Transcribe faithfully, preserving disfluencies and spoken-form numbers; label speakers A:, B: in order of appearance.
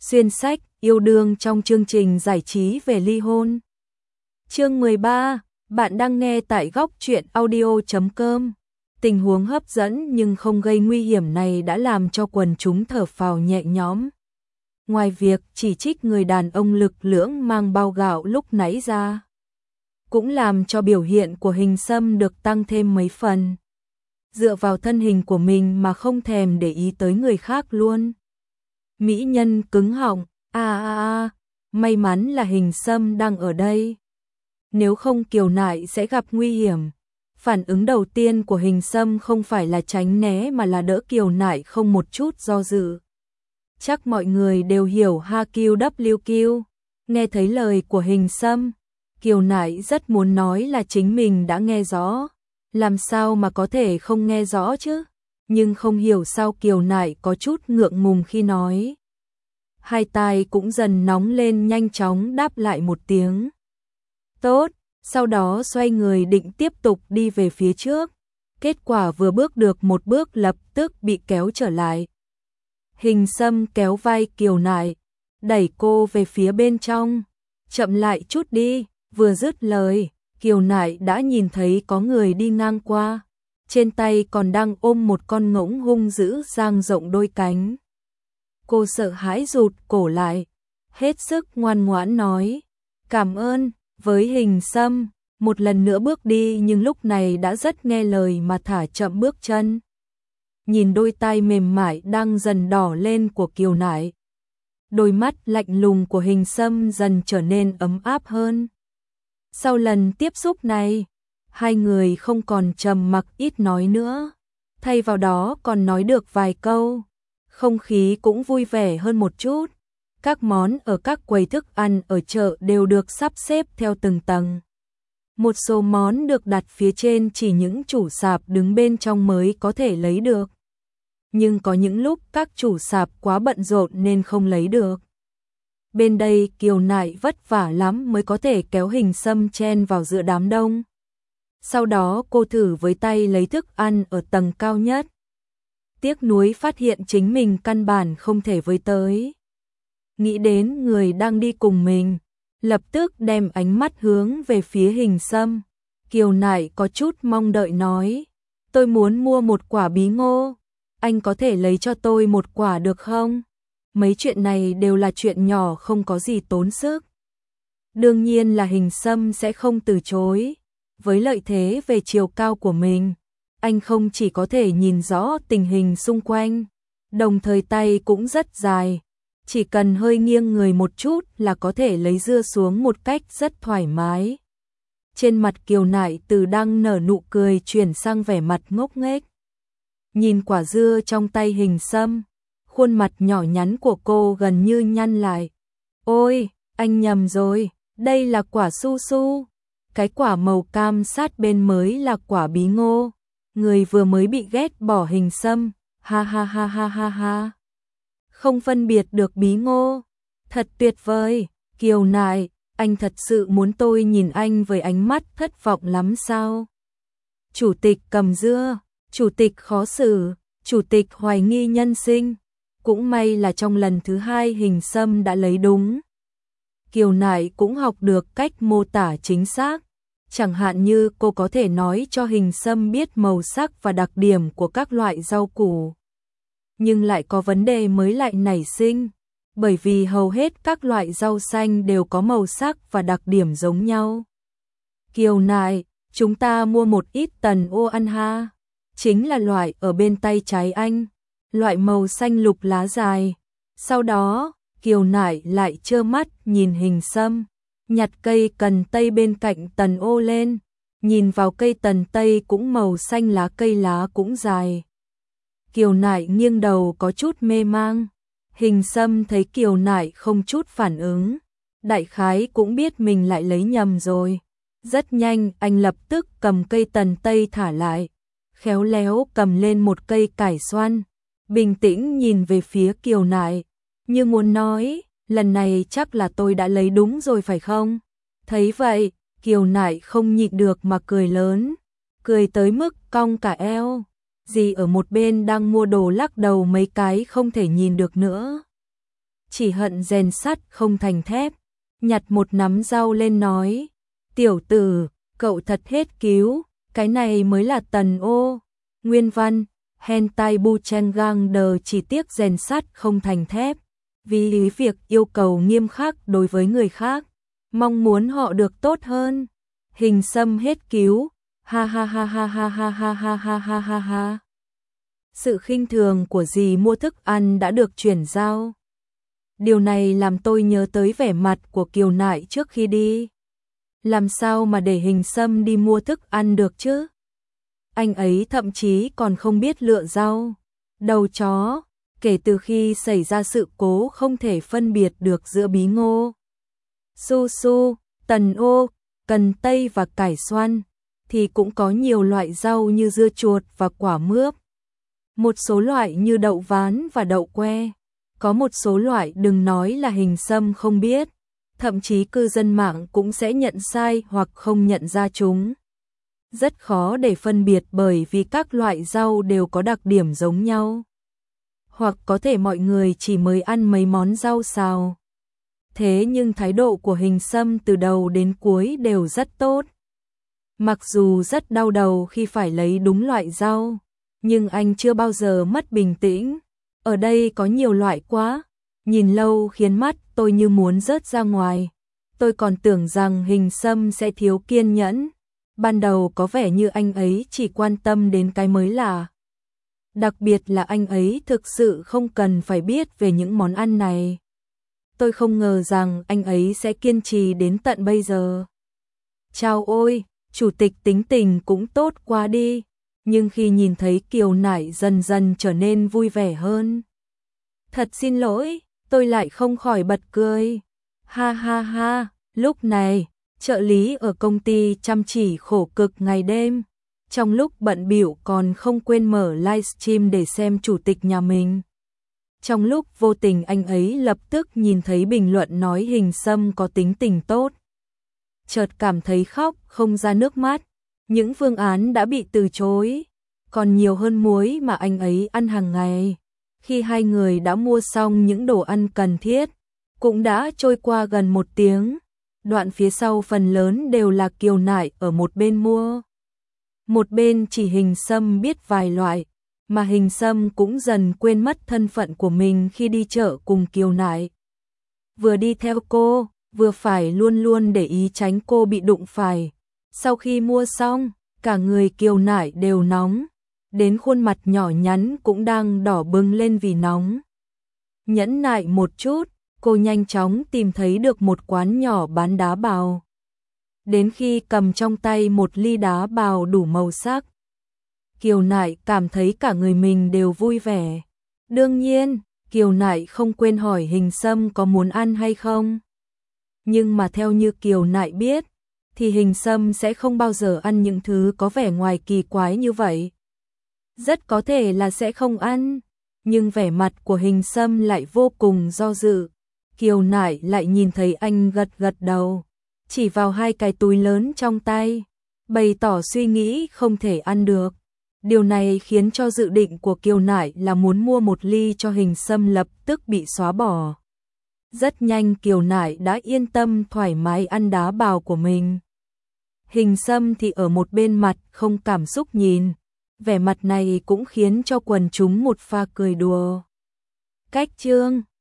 A: Xuyên sách, yêu đương trong chương trình giải trí về ly hôn. Chương mười ba, bạn đang nghe tại góc truyện audio chấm com. Tình huống hấp dẫn nhưng không gây nguy hiểm này đã làm cho quần chúng thở phào nhẹ nhõm. Ngoài việc chỉ trích người đàn ông lực lưỡng mang bao gạo lúc nãy ra, cũng làm cho biểu hiện của Hình Sâm được tăng thêm mấy phần. Dựa vào thân hình của mình mà không thèm để ý tới người khác luôn. Mỹ nhân cứng họng, a a a, may mắn là Hình Sâm đang ở đây. Nếu không Kiều Nại sẽ gặp nguy hiểm. Phản ứng đầu tiên của Hình Sâm không phải là tránh né mà là đỡ Kiều Nại không một chút do dự. Chắc mọi người đều hiểu ha kiu vê kép. Nghe thấy lời của Hình Sâm, Kiều Nại rất muốn nói là chính mình đã nghe rõ. Làm sao mà có thể không nghe rõ chứ? Nhưng không hiểu sao Kiều Nại có chút ngượng ngùng khi nói. Hai tai cũng dần nóng lên, nhanh chóng đáp lại một tiếng. Tốt, sau đó xoay người định tiếp tục đi về phía trước. Kết quả vừa bước được một bước lập tức bị kéo trở lại. Hình Sâm kéo vai Kiều Nại, đẩy cô về phía bên trong. Chậm lại chút đi, vừa dứt lời, Kiều Nại đã nhìn thấy có người đi ngang qua. Trên tay còn đang ôm một con ngỗng hung dữ dang rộng đôi cánh. Cô sợ hãi rụt cổ lại, hết sức ngoan ngoãn nói, cảm ơn, với Hình Sâm, một lần nữa bước đi nhưng lúc này đã rất nghe lời mà thả chậm bước chân. Nhìn đôi tay mềm mại đang dần đỏ lên của Kiều Nại, đôi mắt lạnh lùng của Hình Sâm dần trở nên ấm áp hơn. Sau lần tiếp xúc này, hai người không còn trầm mặc ít nói nữa, thay vào đó còn nói được vài câu. Không khí cũng vui vẻ hơn một chút. Các món ở các quầy thức ăn ở chợ đều được sắp xếp theo từng tầng. Một số món được đặt phía trên chỉ những chủ sạp đứng bên trong mới có thể lấy được. Nhưng có những lúc các chủ sạp quá bận rộn nên không lấy được. Bên đây Kiều Nại vất vả lắm mới có thể kéo Hình Sâm chen vào giữa đám đông. Sau đó cô thử với tay lấy thức ăn ở tầng cao nhất. Tiếc nuối phát hiện chính mình căn bản không thể với tới. Nghĩ đến người đang đi cùng mình, lập tức đem ánh mắt hướng về phía Hình Sâm. Kiều Nại có chút mong đợi nói, tôi muốn mua một quả bí ngô, anh có thể lấy cho tôi một quả được không? Mấy chuyện này đều là chuyện nhỏ không có gì tốn sức. Đương nhiên là Hình Sâm sẽ không từ chối, với lợi thế về chiều cao của mình. Anh không chỉ có thể nhìn rõ tình hình xung quanh, đồng thời tay cũng rất dài, chỉ cần hơi nghiêng người một chút là có thể lấy dưa xuống một cách rất thoải mái. Trên mặt Kiều Nại từ đang nở nụ cười chuyển sang vẻ mặt ngốc nghếch. Nhìn quả dưa trong tay Hình Sâm, khuôn mặt nhỏ nhắn của cô gần như nhăn lại. Ôi, anh nhầm rồi, đây là quả su su. Cái quả màu cam sát bên mới là quả bí ngô. Người vừa mới bị ghét bỏ Hình Sâm, ha ha ha ha ha ha. Không phân biệt được bí ngô. Thật tuyệt vời, Kiều Nại, anh thật sự muốn tôi nhìn anh với ánh mắt thất vọng lắm sao? Chủ tịch cầm dưa, chủ tịch khó xử, chủ tịch hoài nghi nhân sinh. Cũng may là trong lần thứ hai Hình Sâm đã lấy đúng. Kiều Nại cũng học được cách mô tả chính xác. Chẳng hạn như cô có thể nói cho Hình Sâm biết màu sắc và đặc điểm của các loại rau củ. Nhưng lại có vấn đề mới lại nảy sinh, bởi vì hầu hết các loại rau xanh đều có màu sắc và đặc điểm giống nhau. Kiều Nại, chúng ta mua một ít tần ô ăn ha. Chính là loại ở bên tay trái anh, loại màu xanh lục lá dài. Sau đó, Kiều Nại lại trơ mắt nhìn Hình Sâm nhặt cây cần tây bên cạnh tần ô lên, nhìn vào cây tần tây cũng màu xanh, lá cây lá cũng dài. Kiều Nại nghiêng đầu có chút mê mang. Hình Sâm thấy Kiều Nại không chút phản ứng, đại khái cũng biết mình lại lấy nhầm rồi. Rất nhanh anh lập tức cầm cây tần tây thả lại, khéo léo cầm lên một cây cải xoăn, bình tĩnh nhìn về phía Kiều Nại, như muốn nói, lần này chắc là tôi đã lấy đúng rồi phải không? Thấy vậy, Kiều Nại không nhịn được mà cười lớn, cười tới mức cong cả eo. Dì ở một bên đang mua đồ lắc đầu mấy cái không thể nhìn được nữa. chỉ hận rèn sắt không thành thép, nhặt một nắm rau lên nói, tiểu tử, cậu thật hết cứu, cái này mới là tần ô. Nguyên văn, hentai Buchengang đờ chỉ tiếc rèn sắt không thành thép, vì lý việc yêu cầu nghiêm khắc đối với người khác, mong muốn họ được tốt hơn. Hình xăm hết cứu, ha ha ha ha ha ha ha ha ha ha ha ha. Sự khinh thường của dì mua thức ăn đã được chuyển giao. Điều này làm tôi nhớ tới vẻ mặt của Kiều Nại trước khi đi. Làm sao mà để Hình Sâm đi mua thức ăn được chứ? Anh ấy thậm chí còn không biết lựa rau, đầu chó, kể từ khi xảy ra sự cố không thể phân biệt được giữa bí ngô, su su, tần ô, cần tây và cải xoăn, thì cũng có nhiều loại rau như dưa chuột và quả mướp. Một số loại như đậu ván và đậu que, có một số loại đừng nói là Hình Sâm không biết, thậm chí cư dân mạng cũng sẽ nhận sai hoặc không nhận ra chúng. Rất khó để phân biệt bởi vì các loại rau đều có đặc điểm giống nhau. Hoặc có thể mọi người chỉ mới ăn mấy món rau xào. Thế nhưng thái độ của Hình Sâm từ đầu đến cuối đều rất tốt. Mặc dù rất đau đầu khi phải lấy đúng loại rau, nhưng anh chưa bao giờ mất bình tĩnh. Ở đây có nhiều loại quá, nhìn lâu khiến mắt tôi như muốn rớt ra ngoài. Tôi còn tưởng rằng Hình Sâm sẽ thiếu kiên nhẫn. Ban đầu có vẻ như anh ấy chỉ quan tâm đến cái mới lạ. Đặc biệt là anh ấy thực sự không cần phải biết về những món ăn này. Tôi không ngờ rằng anh ấy sẽ kiên trì đến tận bây giờ. Chao ôi, chủ tịch tính tình cũng tốt quá đi. Nhưng khi nhìn thấy Kiều Nại dần dần trở nên vui vẻ hơn. Thật xin lỗi, tôi lại không khỏi bật cười. Ha ha ha, lúc này, trợ lý ở công ty chăm chỉ khổ cực ngày đêm. Trong lúc bận bịu còn không quên mở livestream để xem chủ tịch nhà mình. Trong lúc vô tình anh ấy lập tức nhìn thấy bình luận nói Hình Sâm có tính tình tốt. Chợt cảm thấy khóc không ra nước mắt. Những phương án đã bị từ chối, còn nhiều hơn muối mà anh ấy ăn hàng ngày. Khi hai người đã mua xong những đồ ăn cần thiết, cũng đã trôi qua gần một tiếng. Đoạn phía sau phần lớn đều là Kiều Nại ở một bên mua. Một bên chỉ Hình Sâm biết vài loại, mà Hình Sâm cũng dần quên mất thân phận của mình khi đi chợ cùng Kiều Nại. Vừa đi theo cô, vừa phải luôn luôn để ý tránh cô bị đụng phải. Sau khi mua xong, cả người Kiều Nại đều nóng, đến khuôn mặt nhỏ nhắn cũng đang đỏ bừng lên vì nóng. Nhẫn nại một chút, cô nhanh chóng tìm thấy được một quán nhỏ bán đá bào. Đến khi cầm trong tay một ly đá bào đủ màu sắc, Kiều Nại cảm thấy cả người mình đều vui vẻ. Đương nhiên, Kiều Nại không quên hỏi Hình Sâm có muốn ăn hay không. Nhưng mà theo như Kiều Nại biết, thì Hình Sâm sẽ không bao giờ ăn những thứ có vẻ ngoài kỳ quái như vậy. Rất có thể là sẽ không ăn, nhưng vẻ mặt của Hình Sâm lại vô cùng do dự. Kiều Nại lại nhìn thấy anh gật gật đầu, chỉ vào hai cái túi lớn trong tay, bày tỏ suy nghĩ không thể ăn được. Điều này khiến cho dự định của Kiều Nại là muốn mua một ly cho Hình Sâm lập tức bị xóa bỏ. Rất nhanh Kiều Nại đã yên tâm thoải mái ăn đá bào của mình. Hình Sâm thì ở một bên mặt không cảm xúc nhìn, vẻ mặt này cũng khiến cho quần chúng một pha cười đùa. Cách chương